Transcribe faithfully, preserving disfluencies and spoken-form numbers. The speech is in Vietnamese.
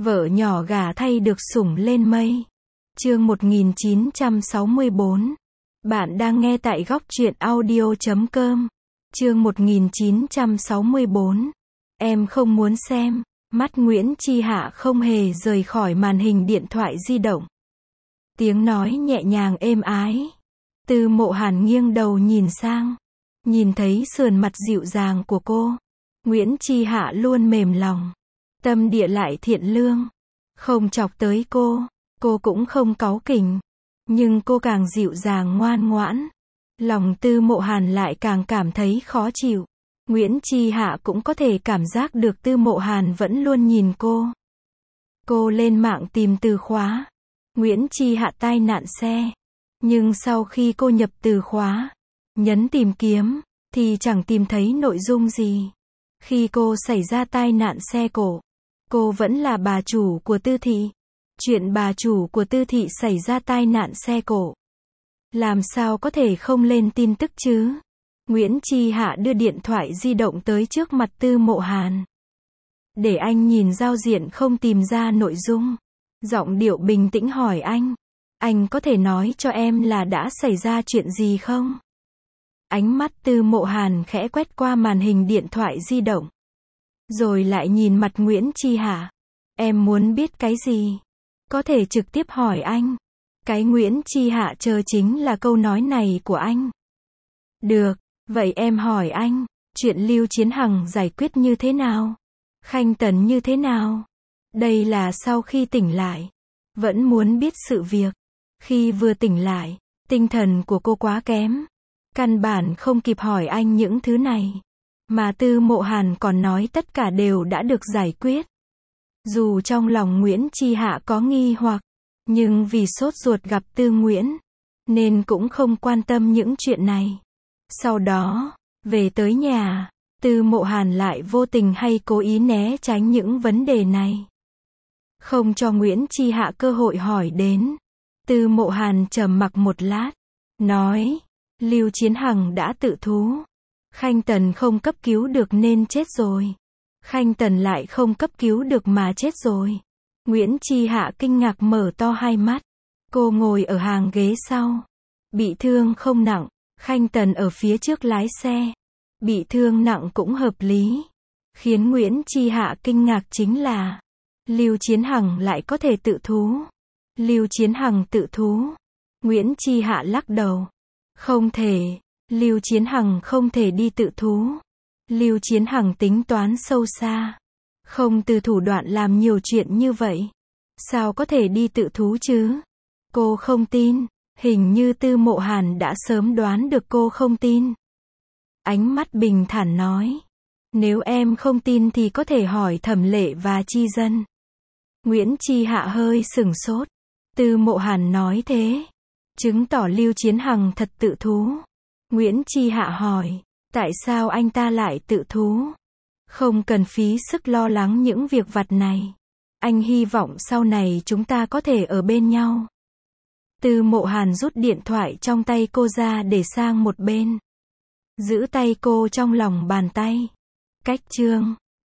Vợ nhỏ gả thay được sủng lên mây. Chương một nghìn chín trăm sáu mươi bốn. Bạn đang nghe tại góc truyện audio chấm com. Chương một nghìn chín trăm sáu mươi bốn. Em không muốn xem. Mắt Nguyễn Chi Hạ không hề rời khỏi màn hình điện thoại di động. Tiếng nói nhẹ nhàng êm ái. Tư Mộ Hàn nghiêng đầu nhìn sang. Nhìn thấy sườn mặt dịu dàng của cô. Nguyễn Chi Hạ luôn mềm lòng. Tâm địa lại thiện lương. Không chọc tới cô. Cô cũng không cáu kỉnh. Nhưng cô càng dịu dàng ngoan ngoãn. Lòng Tư Mộ Hàn lại càng cảm thấy khó chịu. Nguyễn Chi Hạ cũng có thể cảm giác được Tư Mộ Hàn vẫn luôn nhìn cô. Cô lên mạng tìm từ khóa. Nguyễn Chi Hạ tai nạn xe. Nhưng sau khi cô nhập từ khóa, nhấn tìm kiếm, thì chẳng tìm thấy nội dung gì. Khi cô xảy ra tai nạn xe cộ, cô vẫn là bà chủ của Tư thị. Chuyện bà chủ của Tư thị xảy ra tai nạn xe cộ. Làm sao có thể không lên tin tức chứ? Nguyễn Chi Hạ đưa điện thoại di động tới trước mặt Tư Mộ Hàn. Để anh nhìn giao diện không tìm ra nội dung. Giọng điệu bình tĩnh hỏi anh. Anh có thể nói cho em là đã xảy ra chuyện gì không? Ánh mắt Tư Mộ Hàn khẽ quét qua màn hình điện thoại di động. Rồi lại nhìn mặt Nguyễn Chi Hạ. Em muốn biết cái gì? Có thể trực tiếp hỏi anh. Cái Nguyễn Chi Hạ chờ chính là câu nói này của anh. Được, vậy em hỏi anh, chuyện Lưu Chiến Hằng giải quyết như thế nào? Khanh Tần như thế nào? Đây là sau khi tỉnh lại. Vẫn muốn biết sự việc. Khi vừa tỉnh lại, tinh thần của cô quá kém. Căn bản không kịp hỏi anh những thứ này. Mà Tư Mộ Hàn còn nói tất cả đều đã được giải quyết. Dù trong lòng Nguyễn Chi Hạ có nghi hoặc, nhưng vì sốt ruột gặp Tư Nguyễn, nên cũng không quan tâm những chuyện này. Sau đó, về tới nhà, Tư Mộ Hàn lại vô tình hay cố ý né tránh những vấn đề này. Không cho Nguyễn Chi Hạ cơ hội hỏi đến. Tư Mộ Hàn trầm mặc một lát, nói, Lưu Chiến Hằng đã tự thú. Khanh Tần không cấp cứu được nên chết rồi. Khanh Tần lại không cấp cứu được mà chết rồi. Nguyễn Chi Hạ kinh ngạc mở to hai mắt. Cô ngồi ở hàng ghế sau. Bị thương không nặng. Khanh Tần ở phía trước lái xe. Bị thương nặng cũng hợp lý. Khiến Nguyễn Chi Hạ kinh ngạc chính là Lưu Chiến Hằng lại có thể tự thú. Lưu Chiến Hằng tự thú. Nguyễn Chi Hạ lắc đầu. Không thể. Lưu Chiến Hằng không thể đi tự thú. Lưu Chiến Hằng tính toán sâu xa. Không từ thủ đoạn làm nhiều chuyện như vậy. Sao có thể đi tự thú chứ? Cô không tin. Hình như Tư Mộ Hàn đã sớm đoán được cô không tin. Ánh mắt bình thản nói. Nếu em không tin thì có thể hỏi Thẩm Lệ và Chi Dân. Nguyễn Chi Hạ hơi sửng sốt. Tư Mộ Hàn nói thế. Chứng tỏ Lưu Chiến Hằng thật tự thú. Nguyễn Chi Hạ hỏi. Tại sao anh ta lại tự thú? Không cần phí sức lo lắng những việc vặt này. Anh hy vọng sau này chúng ta có thể ở bên nhau. Tư Mộ Hàn rút điện thoại trong tay cô ra để sang một bên. Giữ tay cô trong lòng bàn tay. Cách chương